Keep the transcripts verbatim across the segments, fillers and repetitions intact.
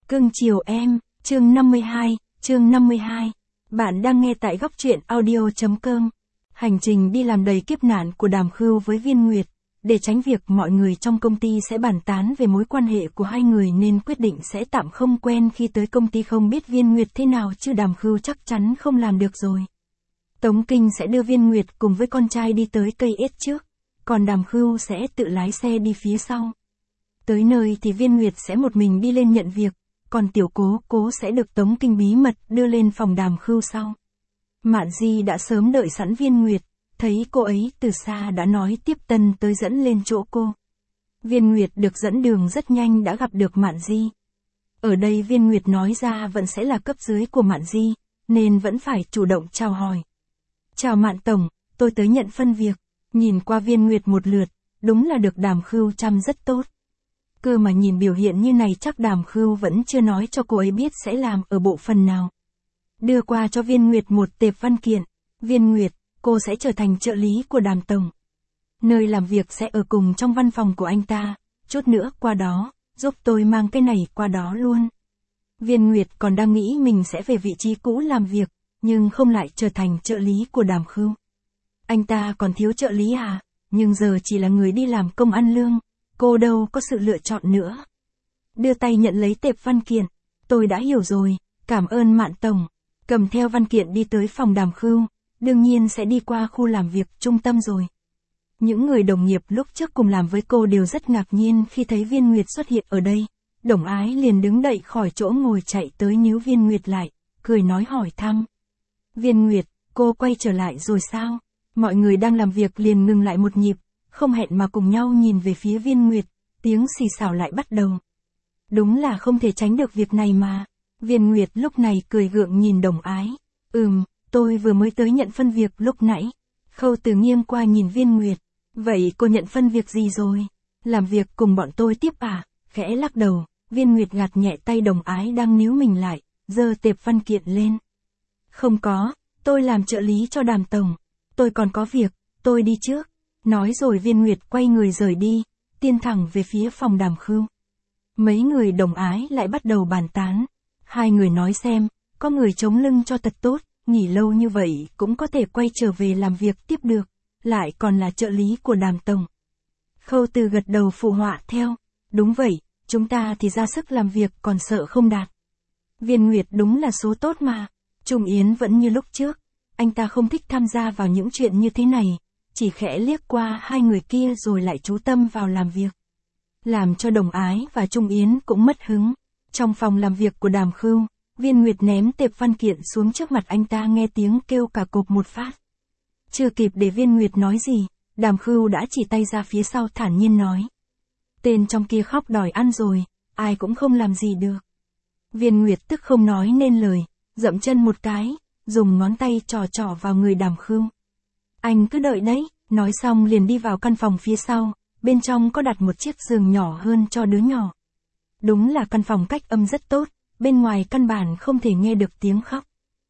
Cưng chiều em, chương năm mươi hai, chương năm mươi hai. Bạn đang nghe tại góc truyện audio.com. Hành trình đi làm đầy kiếp nạn của Đàm Khưu với Viên Nguyệt. Để tránh việc mọi người trong công ty sẽ bàn tán về mối quan hệ của hai người nên quyết định sẽ tạm không quen khi tới công ty, không biết Viên Nguyệt thế nào chứ Đàm Khưu chắc chắn không làm được rồi. Tống Kinh sẽ đưa Viên Nguyệt cùng với con trai đi tới cây ết trước, còn Đàm Khưu sẽ tự lái xe đi phía sau. Tới nơi thì Viên Nguyệt sẽ một mình đi lên nhận việc, còn Tiểu Cố Cố sẽ được Tống Kinh bí mật đưa lên phòng Đàm Khưu sau. Mạn Di đã sớm đợi sẵn Viên Nguyệt, thấy cô ấy từ xa đã nói tiếp tân tới dẫn lên chỗ cô. Viên Nguyệt được dẫn đường rất nhanh đã gặp được Mạn Di. Ở đây Viên Nguyệt nói ra vẫn sẽ là cấp dưới của Mạn Di, nên vẫn phải chủ động chào hỏi. Chào Mạn Tổng, tôi tới nhận phân việc. Nhìn qua Viên Nguyệt một lượt, đúng là được Đàm Khưu chăm rất tốt. Cơ mà nhìn biểu hiện như này chắc Đàm Khưu vẫn chưa nói cho cô ấy biết sẽ làm ở bộ phận nào. Đưa qua cho Viên Nguyệt một tệp văn kiện. Viên Nguyệt, cô sẽ trở thành trợ lý của Đàm Tổng. Nơi làm việc sẽ ở cùng trong văn phòng của anh ta, chút nữa qua đó, giúp tôi mang cái này qua đó luôn. Viên Nguyệt còn đang nghĩ mình sẽ về vị trí cũ làm việc, nhưng không lại trở thành trợ lý của Đàm Khưu. Anh ta còn thiếu trợ lý à, nhưng giờ chỉ là người đi làm công ăn lương, cô đâu có sự lựa chọn nữa. Đưa tay nhận lấy tệp văn kiện, tôi đã hiểu rồi, cảm ơn Mạn Tổng. Cầm theo văn kiện đi tới phòng Đàm Khưu, đương nhiên sẽ đi qua khu làm việc trung tâm rồi. Những người đồng nghiệp lúc trước cùng làm với cô đều rất ngạc nhiên khi thấy Viên Nguyệt xuất hiện ở đây. Đồng Ái liền đứng dậy khỏi chỗ ngồi chạy tới níu Viên Nguyệt lại, cười nói hỏi thăm. Viên Nguyệt, cô quay trở lại rồi sao? Mọi người đang làm việc liền ngừng lại một nhịp, không hẹn mà cùng nhau nhìn về phía Viên Nguyệt, tiếng xì xào lại bắt đầu. Đúng là không thể tránh được việc này mà. Viên Nguyệt lúc này cười gượng nhìn Đồng Ái. Ừm, tôi vừa mới tới nhận phân việc lúc nãy. Khâu Từ nghiêng qua nhìn Viên Nguyệt. Vậy cô nhận phân việc gì rồi? Làm việc cùng bọn tôi tiếp à? Khẽ lắc đầu, Viên Nguyệt gạt nhẹ tay Đồng Ái đang níu mình lại, giơ tệp văn kiện lên. Không có, tôi làm trợ lý cho Đàm Tổng. Tôi còn có việc, tôi đi trước. Nói rồi Viên Nguyệt quay người rời đi, tiến thẳng về phía phòng Đàm Khưu. Mấy người Đồng Ái lại bắt đầu bàn tán. Hai người nói xem, có người chống lưng cho thật tốt, nghỉ lâu như vậy cũng có thể quay trở về làm việc tiếp được, lại còn là trợ lý của Đàm Tổng. Khâu Từ gật đầu phụ họa theo. Đúng vậy, chúng ta thì ra sức làm việc còn sợ không đạt. Viên Nguyệt đúng là số tốt mà. Trung Yến vẫn như lúc trước, anh ta không thích tham gia vào những chuyện như thế này, chỉ khẽ liếc qua hai người kia rồi lại chú tâm vào làm việc. Làm cho Đồng Ái và Trung Yến cũng mất hứng. Trong phòng làm việc của Đàm Khưu, Viên Nguyệt ném tệp văn kiện xuống trước mặt anh ta, nghe tiếng kêu cả cộp một phát. Chưa kịp để Viên Nguyệt nói gì, Đàm Khưu đã chỉ tay ra phía sau thản nhiên nói. Tên trong kia khóc đòi ăn rồi, ai cũng không làm gì được. Viên Nguyệt tức không nói nên lời, dậm chân một cái, dùng ngón tay trò trò vào người Đàm Khưu. Anh cứ đợi đấy, nói xong liền đi vào căn phòng phía sau, bên trong có đặt một chiếc giường nhỏ hơn cho đứa nhỏ. Đúng là căn phòng cách âm rất tốt, bên ngoài căn bản không thể nghe được tiếng khóc.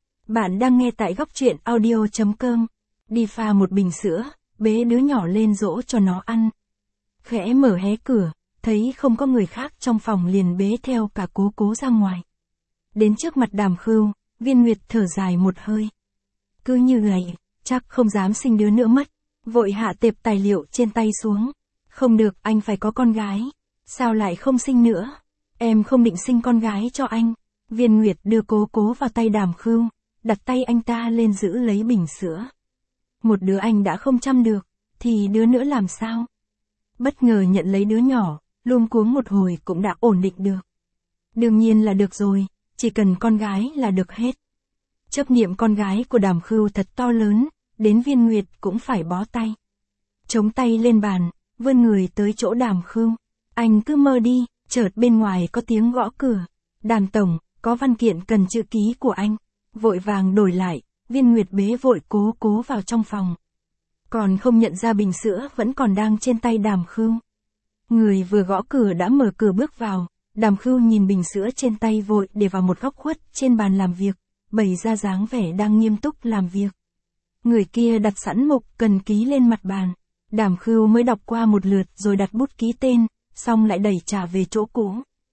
Bạn đang nghe tại góc truyện audio.com. Đi pha một bình sữa, bế đứa nhỏ lên dỗ cho nó ăn. Khẽ mở hé cửa, thấy không có người khác trong phòng liền bế theo cả Cố Cố ra ngoài. Đến trước mặt Đàm Khưu, Viên Nguyệt thở dài một hơi. Cứ như vậy, chắc không dám sinh đứa nữa mất. Vội hạ tệp tài liệu trên tay xuống. Không được, anh phải có con gái. Sao lại không sinh nữa? Em không định sinh con gái cho anh. Viên Nguyệt đưa Cố Cố vào tay Đàm Khưu, đặt tay anh ta lên giữ lấy bình sữa. Một đứa anh đã không chăm được, thì đứa nữa làm sao? Bất ngờ nhận lấy đứa nhỏ, luống cuống một hồi cũng đã ổn định được. Đương nhiên là được rồi, chỉ cần con gái là được hết. Chấp niệm con gái của Đàm Khưu thật to lớn, đến Viên Nguyệt cũng phải bó tay. Chống tay lên bàn, vươn người tới chỗ Đàm Khưu. Anh cứ mơ đi, chợt bên ngoài có tiếng gõ cửa. Đàm Tổng, có văn kiện cần chữ ký của anh. Vội vàng đổi lại, Viên Nguyệt bế vội Cố Cố vào trong phòng. Còn không nhận ra bình sữa vẫn còn đang trên tay Đàm Khưu. Người vừa gõ cửa đã mở cửa bước vào. Đàm Khưu nhìn bình sữa trên tay vội để vào một góc khuất trên bàn làm việc, bày ra dáng vẻ đang nghiêm túc làm việc. Người kia đặt sẵn mục cần ký lên mặt bàn. Đàm Khưu mới đọc qua một lượt rồi đặt bút ký tên, xong lại đẩy trả về chỗ cũ.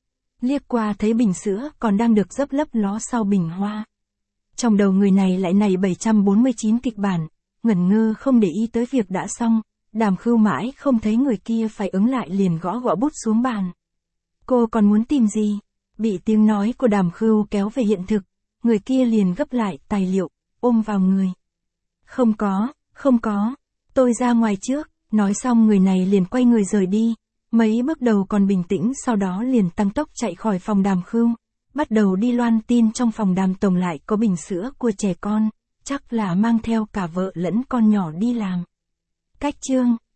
liếc qua thấy bình sữa còn đang được dấp lấp ló sau bình hoa. Trong đầu người này lại nảy bảy trăm bốn mươi chín kịch bản, ngẩn ngơ không để ý tới việc đã xong, Đàm Khưu mãi không thấy người kia phải ứng lại liền gõ gõ bút xuống bàn. Cô còn muốn tìm gì? Bị tiếng nói của Đàm Khưu kéo về hiện thực, người kia liền gấp lại tài liệu, ôm vào người. Không có, không có, tôi ra ngoài trước, nói xong người này liền quay người rời đi, mấy bước đầu còn bình tĩnh sau đó liền tăng tốc chạy khỏi phòng Đàm Khưu, bắt đầu đi loan tin trong phòng Đàm tổng lại có bình sữa của trẻ con, chắc là mang theo cả vợ lẫn con nhỏ đi làm. Cách chương